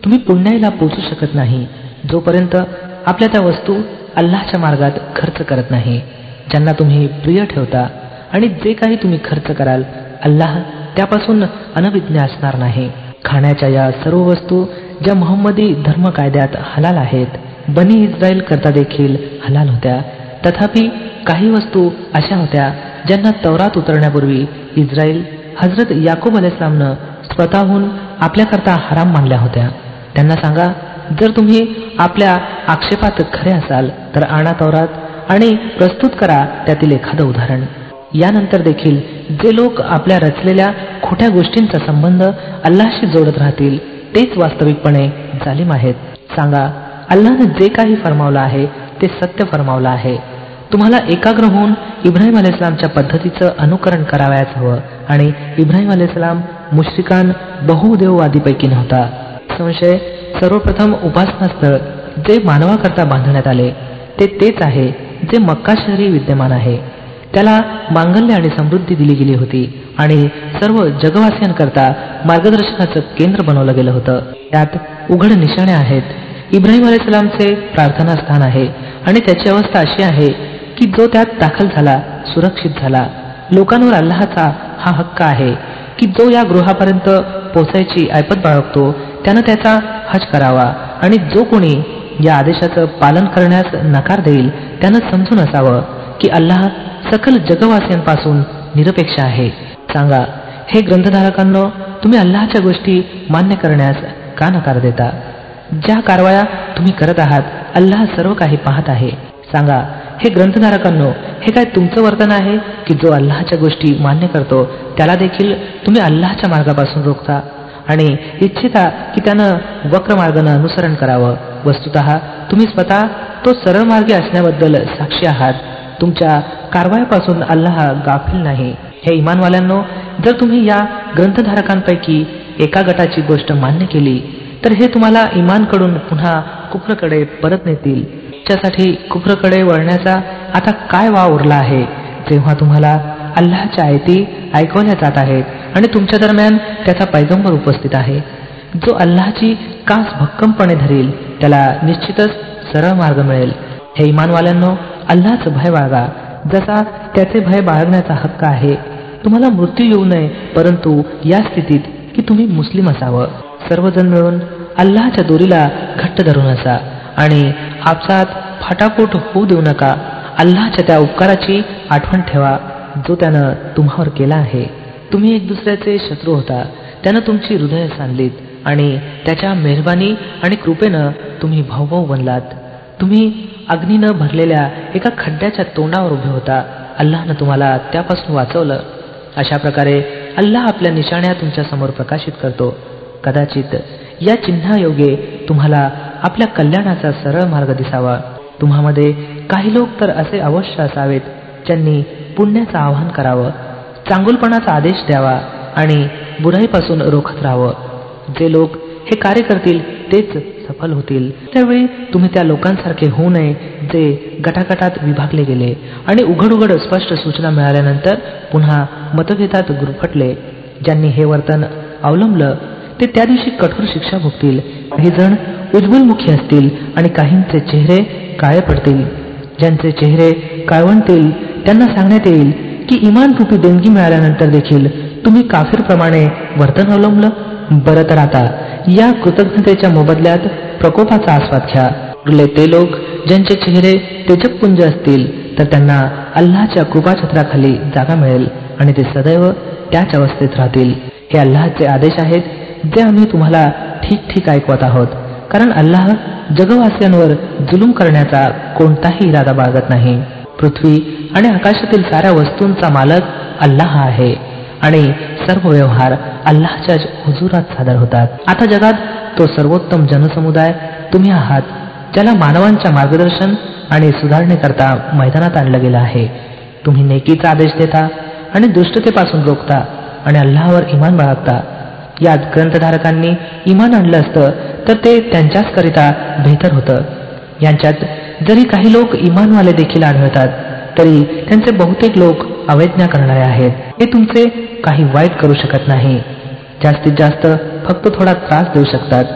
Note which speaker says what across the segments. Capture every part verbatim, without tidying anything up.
Speaker 1: तुम्ही पुण्याईला पोचू शकत नाही जोपर्यंत आपल्या त्या वस्तू अल्लाहच्या मार्गात खर्च करत नाही ज्यांना तुम्ही प्रिय ठेवता, आणि जे काही तुम्ही खर्च कराल अल्लाह त्यापासून अनभिज्ञ असणार नाही. खाण्याच्या या सर्व वस्तू ज्या मोहम्मदी धर्म कायद्यात हलाल आहेत, बनी इस्रायल करता देखील हलाल होत्या. तथापि काही वस्तू अशा होत्या ज्यांना तौरात उतरण्यापूर्वी इस्रायल हजरत याकूब अलैहिस्सलामनं स्वतःहून आपल्याकरता हराम मानल्या होत्या. त्यांना सांगा, जर तुम्ही आपल्या आक्षेपात खरे असाल तर आणा तौरात आणि प्रस्तुत करा त्यातील एखादं उदाहरण. यानंतर देखील जे लोक आपल्या रचलेल्या खोट्या गोष्टींचा संबंध अल्लाहशी जोडत राहतील तेच वास्तविकपणे जालिम आहेत. सांगा, अल्लाहने जे काही फरमावलं आहे ते सत्य फरमावलं आहे. तुम्हाला एकाग्र होऊन इब्राहिम अलैहिस्सलामच्या पद्धतीचं अनुकरण करावयाच हवं. आणि इब्राहिम अलैहिस्सलाम मुश्रिकान बहुदेववादीपैकी नव्हता. संशय सर्वप्रथम उपासनास्थळ जे मानवाकरता बांधण्यात आले ते तेच आहे जे मक्का शहरी विद्यमान आहे. त्याला मांगल्य आणि समृद्धी दिली गेली होती आणि सर्व जगवासियांकरता मार्गदर्शनाचं केंद्र बनवलं गेलं होतं. त्यात उघड निशाणे आहेत. इब्राहिम अलैहिस्सलामचे प्रार्थनास्थान आहे आणि त्याची अवस्था अशी आहे की जो त्यात दाखल झाला सुरक्षित झाला. लोकांवर अल्लाहचा हा हक्क आहे की जो या गृहापर्यंत पोचायची ऐपत बाळगतो त्यानं त्याचा हज करावा, आणि जो कोणी या आदेशाचं पालन करण्यास नकार देईल त्यानं समजून असावं की अल्लाह सकल जगवासियांपासून निरपेक्ष आहे. सांगा, हे ग्रंथधारकांनो, तुम्ही अल्लाहच्या गोष्टी मान्य करण्यास का नकार देता? ज्या कारवाया तुम्ही करत आहात अल्लाह सर्व काही पाहत आहे. सांगा, हे ग्रंथधारकांनो, हे काय तुमचं वर्तन आहे की जो अल्लाहच्या गोष्टी मान्य करतो त्याला देखील तुम्ही अल्लाहच्या मार्गापासून रोखता आणि इच्छिता की त्यानं वक्र मार्गानं अनुसरण करावं? वस्तुतः तुम्ही स्वतः तो सरळ मार्गी असण्याबद्दल साक्षी आहात. तुमच्या कारवायापासून अल्लाह गाफील नाही. हे इमानवाल्यांनो, जर तुम्ही या ग्रंथधारकांपैकी एका गटाची गोष्ट मान्य केली तर हे तुम्हाला इमानकडून पुन्हा कुफ्रकडे परत नेतील. त्यासाठी कुफ्रकडे वळण्याचा आता काय वाव उरला आहे जेव्हा तुम्हाला अल्लाहच्या आयती ऐकवल्या जात आहेत आणि तुमच्या दरम्यान त्याचा पैगंबर उपस्थित आहे. जो अल्लाहची कास भक्कमपणे धरील त्याला निश्चितच सरळ मार्ग मिळेल. हे इमानवाल्यांनो, अल्लाहचं भय बाळगा जसा त्याचे भय बाळगण्याचा हक्क आहे. तुम्हाला मृत्यू येऊ नये, परंतु या स्थितीत की तुम्ही मुस्लिम असावं. सर्वजण मिळून अल्लाहच्या दोरीला घट्ट धरून असा आणि आपसात फाटाफूट होऊ देऊ नका. अल्लाहच्या त्या उपकाराची आठवण ठेवा जो त्यानं तुम्हावर केला आहे. तुम्ही एक दुसऱ्याचे शत्रू होता, त्यानं तुमची हृदय सांधलीत आणि त्याच्या मेहरबानी आणि कृपेनं तुम्ही भाऊभाऊ बनलात. तुम्ही अग्नीनं भरलेल्या एका खड्ड्याच्या तोंडावर उभे होता. अल्लाहनं तुम्हाला त्यापासून वाचवलं. अशा प्रकारे अल्लाह आपल्या निशाण्या तुमच्या समोर प्रकाशित करतो. कदाचित या चिन्हायोगे तुम्हाला आपल्या कल्याणाचा सरळ मार्ग दिसावा. तुम्हामध्ये काही लोक तर असे अवश्य असावेत ज्यांनी पुण्याचं आवाहन करावं, चांगुलपणाचा आदेश द्यावा आणि बुराईपासून रोखत राहावं. जे लोक हे कार्य करतील तेच सफल होतील. त्यावेळी तुम्ही त्या लोकांसारखे होऊ नये जे गटागटात विभागले गेले आणि उघड उघड स्पष्ट सूचना मिळाल्यानंतर पुन्हा मतभेदात गुरफटले. ज्यांनी हे वर्तन अवलंबलं ते त्या दिवशी कठोर शिक्षा भोगतील. काही जण उज्ज्वलमुखी असतील आणि काहींचे चेहरे काळे पडतील. ज्यांचे चेहरे काळवंतील त्यांना सांगण्यात येईल की इमान रूपी देणगी मिळाल्यानंतर देखील तुम्ही काफिरप्रमाणे वर्तन अवलंबलं. बरं तर आता या कृतज्ञतेच्या मोबदल्यात प्रकोपाचा आस्वाद घ्या. उरले ते लोक ज्यांचे चेहरे तेजपुंज असतील तर त्यांना अल्लाहच्या कृपाछत्राखाली जागा मिळेल आणि ते सदैव त्याच अवस्थेत राहतील. हे अल्लाहचे आदेश आहेत जे आम्ही तुम्हाला ठीक ठीक ऐकवत आहोत, कारण अल्लाह जगवासियांवर जुलूम करण्याचा कोणताही इरादा बाळगत नाही. पृथ्वी आणि आकाशातील साऱ्या वस्तूंचा मालक अल्लाह आहे आणि सर्व व्यवहार अल्लाहच्या हुजुरात सादर होतात. आता जगात तो सर्वोत्तम जनसमुदाय तुम्ही आहात ज्याला मानवांच्या मार्गदर्शन आणि सुधारणेकरता मैदानात आणलं गेलं आहे. तुम्ही नेकीचा आदेश देता आणि दुष्टतेपासून रोखता आणि अल्लाहवर इमान बाळगता. यात ग्रंथधारकांनी इमान आणलं असतं तर ते त्यांच्याचकरिता बेहतर होतं. यांच्यात जरी काही लोक इमानवाले देखील आढळतात तरी त्यांचे बहुतेक लोक अवैज्ञा करणारे आहेत. हे तुमचे काही वाईट करू शकत नाही. जास्तीत जास्त फक्त थोडा त्रास देऊ शकतात.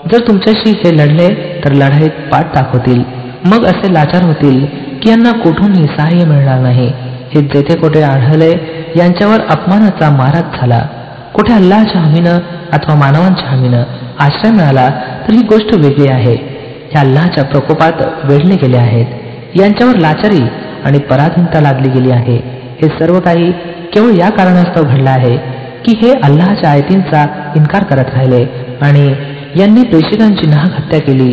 Speaker 1: जर तुमच्याशी हे लढले तर लढाईत पाठ दाखवतील. मग असे लाचार होतील की यांना कुठूनही सहाय्य मिळणार नाही. हे जेथे कोठे आढळले यांच्यावर अपमानाचा माराच झाला. कुठे अल्लाहच्या हमीनं अथवा मानवांच्या हमीनं आश्रय मिळाला तर ही गोष्ट वेगळी आहे. हे अल्लाहच्या प्रकोपात वेढले गेले आहेत. यांच्यावर लाचारी आणि पराधीनता लादली गेली आहे. हे सर्व काही केवळ या कारणास्तव घडलं आहे की हे अल्लाहच्या आयतींचा इन्कार करत राहिले आणि यांनी प्रेषितांची नाहक हत्या केली.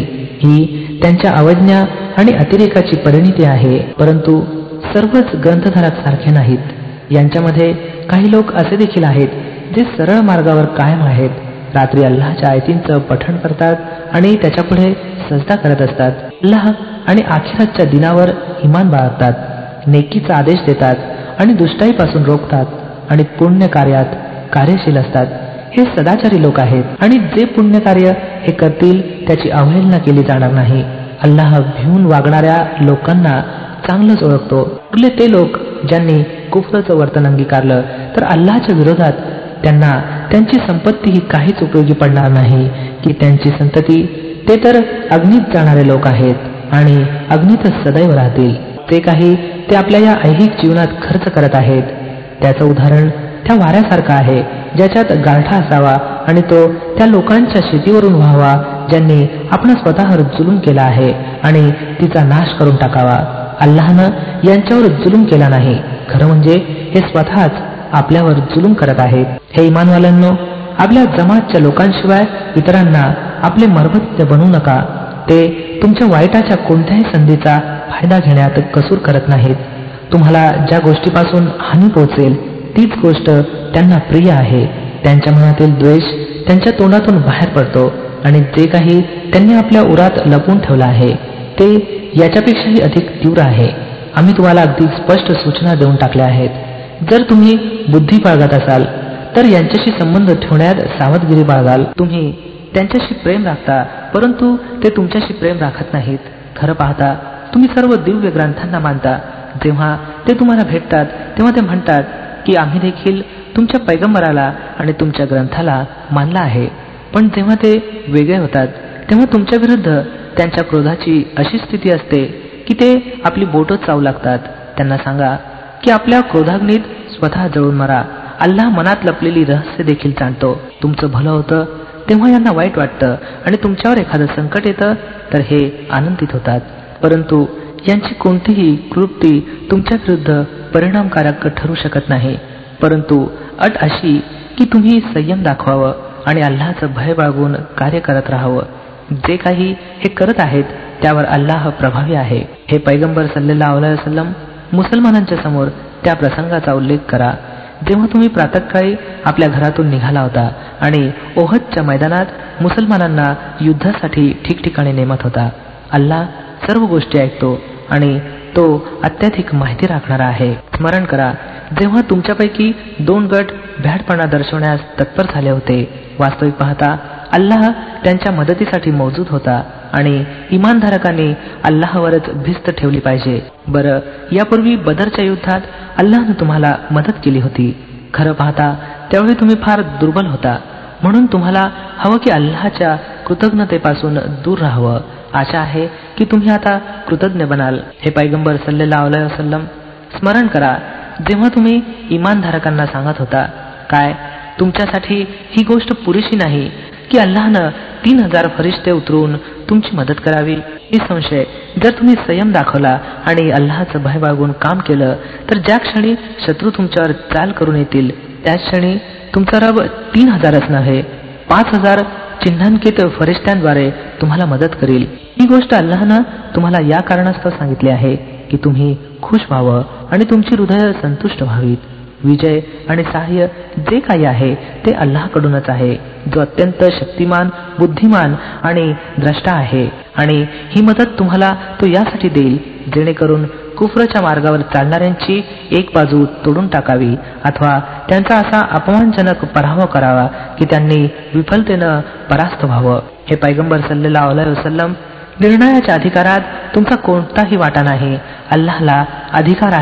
Speaker 1: ही त्यांच्या अवज्ञा आणि अतिरेकाची परिणिती आहे. परंतु सर्वच ग्रंथधारक सारखे नाहीत. यांच्यामध्ये काही लोक असे देखील आहेत जे सरळ मार्गावर कायम आहेत. रात्री अल्लाहच्या आयतींचं पठण करतात आणि त्याच्यापुढे सजदा करत असतात. अल्लाह आणि आखिरातच्या दिनावर इमान बाळगतात. नेकीचा आदेश देतात आणि दुष्टाईपासून रोखतात आणि पुण्य कार्यात कार्यशील असतात. हे सदाचारी लोक आहेत आणि जे पुण्य कार्य हे करतील त्याची अवहेलना केली जाणार नाही. अल्लाह भिवून वागणाऱ्या लोकांना चांगलंच ओळखतो. उरले ते लोक ज्यांनी कुफ्रचं वर्तन अंगीकारलं तर अल्लाहच्या विरोधात त्यांना त्यांची संपत्ती ही काहीच उपयोगी पडणार नाही की त्यांची संतती. ते तर अग्नीत जाणारे लोक आहेत आणि अग्नीतच सदैव राहतील. ते काही ते आपल्या या ऐहिक जीवनात खर्च करत आहेत. त्याचं उदाहरण त्या वाऱ्यासारखं आहे ज्याच्यात गारठा असावा आणि तो त्या लोकांच्या शेतीवरून व्हावा ज्यांनी आपण स्वतःवर जुलूम केला आहे आणि तिचा नाश करून टाकावा. अल्लाहनं यांच्यावर जुलूम केला नाही. खरं म्हणजे हे स्वतःच आपल्यावर जुलूम करत आहेत. हे इमानवाल्यांनो, आपल्या जमातच्या लोकांशिवाय इतरांना आपले मर्मत्य बनवू नका. ते तुमच्या वाईटाच्या कोणत्याही संधीचा फायदा घेण्यात कसूर करत नाहीत. तुम्हाला ज्या गोष्टीपासून हानी पोहोचेल तीच गोष्ट त्यांना प्रिय आहे. त्यांच्या मनातील द्वेष त्यांच्या तोंडातून बाहेर पडतो आणि जे काही त्यांनी आपल्या उरात लपवून ठेवलं आहे ते याच्यापेक्षाही अधिक तीव्र आहे. आम्ही तुम्हाला अगदी स्पष्ट सूचना देऊन टाकल्या आहेत. जर तुम्ही बुद्धी बाळगत असाल तर यांच्याशी संबंध ठेवण्यात सावधगिरी बाळगाल. तुम्ही त्यांच्याशी प्रेम राखता परंतु ते तुमच्याशी प्रेम राखत नाहीत. खरं पाहता तुम्ही सर्व दिव्य ग्रंथांना मानता. जेव्हा ते तुम्हाला भेटतात तेव्हा ते म्हणतात की आम्ही देखील तुमच्या पैगंबराला आणि तुमच्या ग्रंथाला मानला आहे. पण जेव्हा ते वेगळे होतात तेव्हा तुमच्या विरुद्ध त्यांच्या क्रोधाची अशी स्थिती असते की ते आपली बोटं चावू लागतात. त्यांना सांगा की आपल्या क्रोधाग्नीत स्वतः जळून मरा. अल्लाह मनात लपलेली रहस्य देखील जाणतो. तुमचं भलं होतं तेव्हा यांना वाईट वाटतं आणि तुमच्यावर एखादं संकट येतं तर हे आनंदित होतात. परंतु यांची कोणतीही कृती तुमच्या विरुद्ध परिणामकारक ठरू शकत नाही. परंतु अट अशी की तुम्ही संयम दाखवावं आणि अल्लाहचं भय बाळगून कार्य करत राहावं. जे काही हे करत आहेत त्यावर अल्लाह प्रभावी आहे. हे पैगंबर सल्लल्लाहु अलैहि वसल्लम, मुसलमानांच्या समोर त्या प्रसंगाचा उल्लेख करा जेव्हा तुम्ही प्रातःकाळी आपल्या घरातून निघाला होता आणि ओहदच्या मैदानात मुसलमानांना युद्धासाठी ठिकठिकाणी नेमत होता. अल्लाह सर्व गोष्टी ऐकतो आणि तो अत्याधिक माहिती राखणारा आहे. स्मरण करा जेव्हा तुमच्यापैकी दोन गट भ्याडपणा दर्शवण्यास तत्पर झाले होते. वास्तविक पाहता अल्लाह त्यांच्या मदतीसाठी मौजूद होता आणि इमानधारकांनी अल्लाहवरच भिस्त ठेवली पाहिजे. बरं, यापूर्वी बदरच्या युद्धात अल्लाहनं तुम्हाला मदत केली होती. खरं पाहता त्यावेळी तुम्ही फार दुर्बल होता. म्हणून तुम्हाला हवं की अल्लाहच्या कृतज्ञतेपासून दूर राहावं. आशा आहे की तुम्ही आता कृतज्ञ बनाल. हे पैगंबर सल्लल्लाहु अलैहि वसल्लम, स्मरण करा जेव्हा तुम्ही इमानधारकांना सांगत होता, काय तुमच्यासाठी ही गोष्ट पुरेशी नाही की अल्लाहनं तीन हजार फरिश्ते उतरवून तुमची मदत करावी? निसंशय जर तुम्ही संयम दाखवला आणि अल्लाहचं भय बाळगून काम केलं तर ज्या क्षणी शत्रू तुमच्यावर चाल करून येतील त्याच क्षणी तुमचा रब तीन हजारच नव्हे पाच हजार चिन्हांकित फरिश्त्यांद्वारे तुम्हाला मदत करील. ही गोष्ट अल्लाहनं तुम्हाला या कारणास्तव सांगितली आहे की तुम्ही खुश व्हावं आणि तुमची हृदय संतुष्ट व्हावीत. विजय आणि सहाय्य जे काही आहे ते अल्लाहकडूनच आहे, जो अत्यंत शक्तिमान, बुद्धिमान आणि द्रष्टा आहे. आणि ही मदत तुम्हाला तो यासाठी देईल जेणेकरून कुफ्रच्या मार्गावर चालणाऱ्यांची एक बाजू तोडून टाकावी अथवा त्यांचा असा अपमानजनक पराभव करावा की त्यांनी विफलतेनं परास्त व्हावं. हे पैगंबर सल्लल्लाहु अलैहि वसल्लम, निर्णयाच्या अधिकारात तुमचा कोणताही वाटा नाही. अल्लाहला अधिकार आहे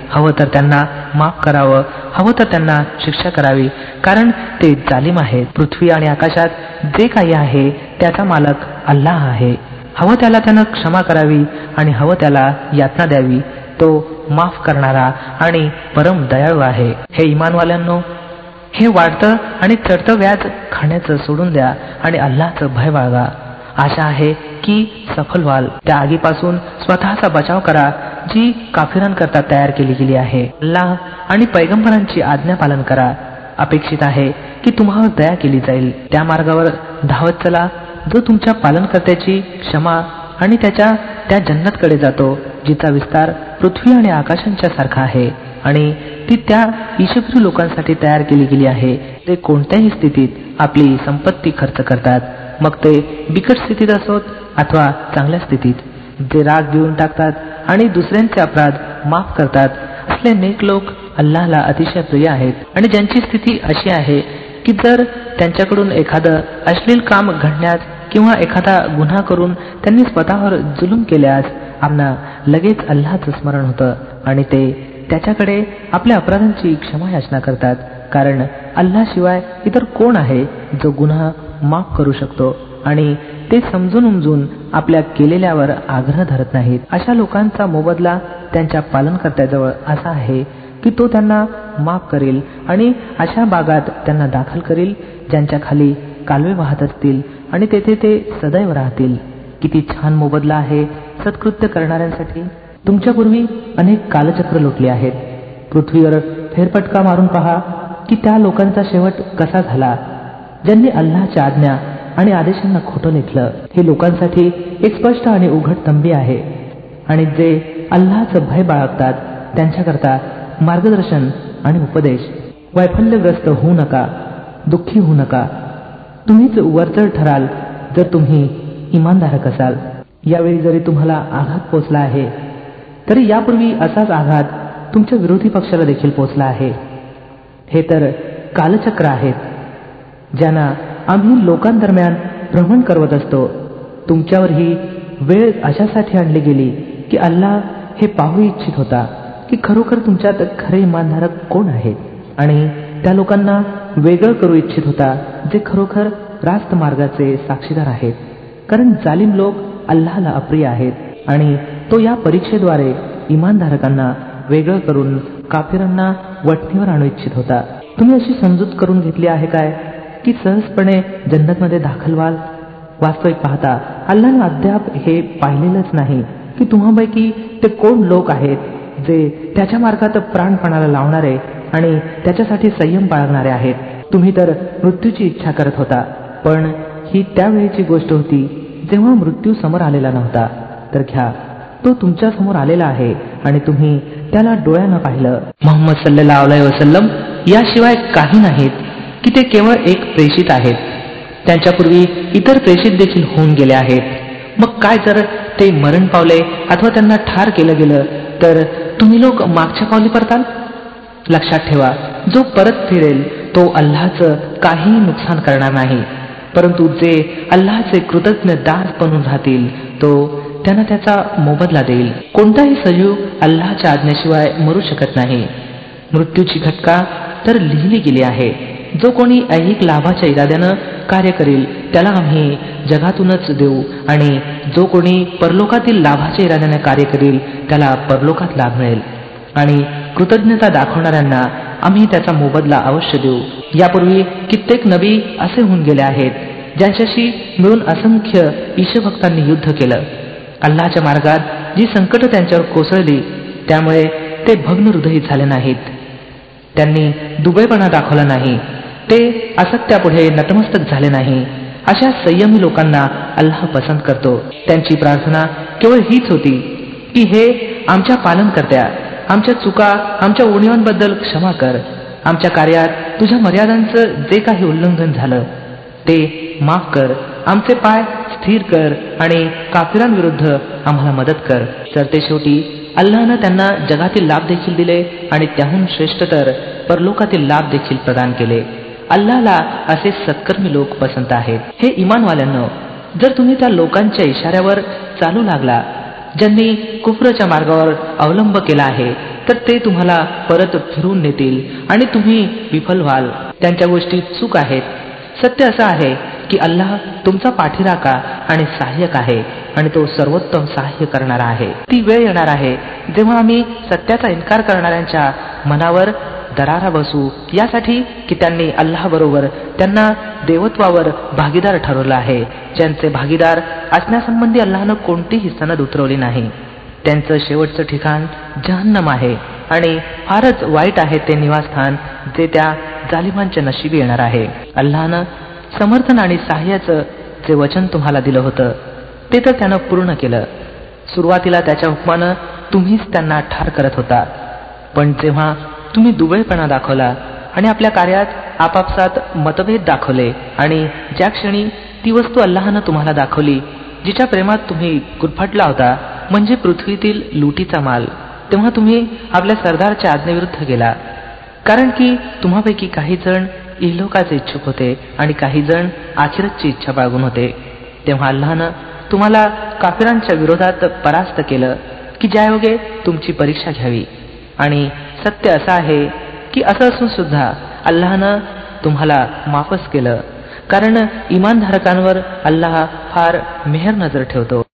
Speaker 1: हवं तर त्यांना माफ करावं, हवं तर त्यांना शिक्षा करावी, कारण ते जालिम आहेत. पृथ्वी आणि आकाशात जे काही आहे त्याचा मालक अल्लाह आहे. हवं त्याला त्यानं क्षमा करावी आणि हवं त्याला यातना द्यावी. तो माफ करणारा आणि परम दयाळू आहे. हे इमानवाल्यांनो, हे वाढतं आणि चढतं व्याज खाण्याचं सोडून द्या आणि अल्लाहचं भय बाळगा. आशा आहे की सफल व्हाल. त्या आगीपासून स्वतःचा बचाव करा जी काफिरांकरता तयार केली गेली आहे. अल्लाह आणि पैगंबरांची आज्ञा पालन करा. अपेक्षित आहे की तुम्हावर दया केली जाईल. त्या मार्गावर धावत चला जो तुमच्या पालनकर्त्याची क्षमा आणि त्याच्या त्या जन्नतकडे जातो जिचा विस्तार पृथ्वी आणि आकाशांच्या सारखा आहे आणि ती त्या ईशप्रिय लोकांसाठी तयार केली गेली आहे. ते कोणत्याही स्थितीत आपली संपत्ती खर्च करतात, मग ते बिकट स्थितीत असोत अथवा चांगल्या स्थितीत. जे राग देऊन टाकतात आणि दुसऱ्यांचे अपराध माफ करतात असले नेक लोक अल्लाहला अतिशय प्रिय आहेत. आणि ज्यांची स्थिती अशी आहे की जर त्यांच्याकडून एखादं अश्लील काम घडण्यास किंवा एखादा गुन्हा करून त्यांनी स्वतःवर जुलूम केल्यास आम्हाला लगेच अल्लाहचं स्मरण होतं आणि ते त्याच्याकडे आपल्या अपराधांची क्षमा याचना करतात, कारण अल्लाशिवाय इतर कोण आहे जो गुन्हा माफ करू शकतो. आणि ते समजून उमजून आपल्या केलेल्यावर आग्रह धरत नाहीत. अशा लोकांचा मोबदला त्यांच्या पालनकर्त्याजवळ असा आहे की तो त्यांना माफ करेल आणि अशा बागात त्यांना दाखल करेल ज्यांच्या खाली कालवे वाहत असतील आणि तेथे ते सदैव राहतील. किती छान मोबदला आहे सत्कृत्य करणाऱ्यांसाठी. तुमच्यापूर्वी अनेक कालचक्र लोटले आहेत. पृथ्वीवर फेरफटका मारून पहा की त्या लोकांचा शेवट कसा झाला ज्यांनी अल्लाहच्या आज्ञा आणि आदेशांना खोटं लेखलं. हे लोकांसाठी एक स्पष्ट आणि उघड तंबी आहे. आणि जे अल्लाहचं भय बाळगतात त्यांच्याकरता मार्गदर्शन आणि उपदेश. वैफल्यग्रस्त होऊ नका, दुःखी होऊ नका. तुम्हीच वरचढ ठराल जर तुम्ही इमानधारक असाल. यावेळी जरी तुम्हाला आघात पोचला आहे तरी यापूर्वी असाच आघात तुमच्या विरोधी पक्षाला देखील पोचला आहे. हे तर कालचक्र आहेत ज्यांना आम्ही लोकांदरम्यान भ्रमण करवत असतो. तुमच्यावर ही वेळ अशासाठी आणली गेली की अल्लाह हे पाहू इच्छित होता की खरोखर तुमच्यात खरे इमानधारक कोण आहेत आणि त्या लोकांना वेगळं करू इच्छित होता जे खरोखर रास्त मार्गाचे साक्षीदार आहेत. कारण जालिम लोक अल्लाहला अप्रिय आहेत आणि तो या परीक्षेद्वारे इमानधारकांना वेगळं करून काफिरांना वठणीवर आणू इच्छित होता. तुम्ही अशी समजूत करून घेतली आहे काय की सहजपणे जन्नतमध्ये दाखल व्हाल? वास्तविक पाहता अल्लाहने अद्याप हे पाहिलेलंच नाही की तुम्हापैकी ते कोण लोक आहेत जे त्याच्या मार्गात प्राणपणाला लावणारे आणि त्याच्यासाठी संयम बाळगणारे आहेत. तुम्ही तर मृत्यूची इच्छा करत होता, पण ही त्यावेळीची गोष्ट होती जेव्हा मृत्यू समोर आलेला नव्हता. तर घ्या, तो तुमच्या समोर आलेला आहे आणि तुम्ही त्याला डोळ्यानं पाहिलं. मुहम्मद सल्लल्लाहु अलैहि वसल्लम याशिवाय काही नाहीत की ते केवळ एक प्रेषित आहेत. त्यांच्यापूर्वी इतर प्रेषित देखील होऊन गेले आहेत. मग काय जर ते मरण पावले अथवा त्यांना ठार केलं गेलं तर तुम्ही लोक मागच्या पावली परताल? लक्षात ठेवा, जो परत फिरेल तो अल्लाहचं काहीही नुकसान करणार नाही, परंतु जे अल्लाहचे कृतज्ञ दास बनून राहतील तो त्यांना त्याचा मोबदला देईल. कोणताही सजीव अल्लाहच्या आज्ञेशिवाय मरू शकत नाही. मृत्यूची घटका तर लिहिली गेली आहे. जो कोणी ऐहिक लाभाच्या इराद्यानं कार्य करेल त्याला आम्ही जगातूनच देऊ आणि जो कोणी परलोकातील लाभाच्या इराद्याने कार्य करेल त्याला परलोकात लाभ मिळेल आणि कृतज्ञता दाखवणाऱ्यांना आम्ही त्याचा मोबदला अवश्य देऊ. यापूर्वी कित्येक नबी असे होऊन गेले आहेत ज्यांच्याशी मिळून असंख्य ईशभक्तांनी युद्ध केलं. अल्लाहच्या मार्गात जी संकट त्यांच्यावर कोसळली त्यामुळे ते भग्न हृदयी झाले नाहीत. त्यांनी दुबळेपणा दाखवला नाही. ते असत्यापुढे नतमस्तक झाले नाही. अशा संयमी लोकांना अल्लाह पसंत करतो. त्यांची प्रार्थना केवळ हीच होती की हे आमच्या पालनकर्त्या, आमच्या चुका, आमच्या उणीवांबद्दल क्षमा कर. आमच्या कार्यात तुझ्या मर्यादांचं जे काही उल्लंघन झालं ते माफ कर. आमचे पाय स्थिर कर आणि काफिरांविरुद्ध आम्हाला मदत कर. तर ते शेवटी अल्लाहनं त्यांना जगातील लाभ देखील दिले आणि त्याहून श्रेष्ठ तर परलोकातील लाभ देखील प्रदान केले. अल्लाहला असे सत्कर्मी लोक पसंत आहेत. हे इमानवाल्यांनो, जर तुम्ही त्या लोकांच्या इशाऱ्यावर चालू लागला ज्यांनी कुफ्रच्या मार्गावर अवलंब केला आहे तर ते तुम्हाला परत फिरून नेतील आणि तुम्ही विफल व्हाल. त्यांच्या गोष्टी चूक आहेत. सत्य असं आहे की अल्लाह तुमचा पाठीराखा आणि सहाय्यक आहे आणि तो सर्वोत्तम सहाय्य करणारा आहे. ती वेळ येणार आहे जेव्हा आम्ही सत्याचा इन्कार करणाऱ्यांच्या मनावर दरारा बसू, यासाठी की त्यांनी अल्लाह बरोबर त्यांना देवत्वावर भागीदार ठरवलं आहे, ज्यांचे भागीदार असण्यासंबंधी अल्लाहनं कोणतीही सनद उतरवली नाही. त्यांचं शेवटचं ठिकाण जहन्नम आहे आणि फारच वाईट आहे ते निवासस्थान जे त्या जालिमांच्या नशिबी येणार आहे. अल्लाहनं समर्थन आणि सहाय्याचं जे वचन तुम्हाला दिलं होतं ते तर त्यानं पूर्ण केलं. सुरुवातीला त्याच्या हुकमानं तुम्हीच त्यांना ठार करत होता, पण जेव्हा तुम्ही दुबळेपणा दाखवला आणि आपल्या कार्यात आपापसात मतभेद दाखवले आणि ज्या क्षणी ती वस्तू अल्लाहनं तुम्हाला दाखवली जिच्या प्रेमात तुम्ही गुरफटला होता, म्हणजे पृथ्वीतील लुटीचा माल, तेव्हा तुम्ही आपल्या सरदारच्या आज्ञेविरुद्ध गेला. कारण की तुम्हापैकी काही जण इहलोकाचे इच्छुक होते आणि काही जण आखिरतची इच्छा बाळगून होते. तेव्हा अल्लाहनं तुम्हाला काफिरांच्या विरोधात परास्त केलं की ज्यायोगे तुमची परीक्षा घ्यावी. आणि सत्य असं आहे की असं असून सुद्धा अल्लाहनं तुम्हाला माफच केलं, कारण इमानधारकांवर अल्लाह फार मेहर नजर ठेवतो.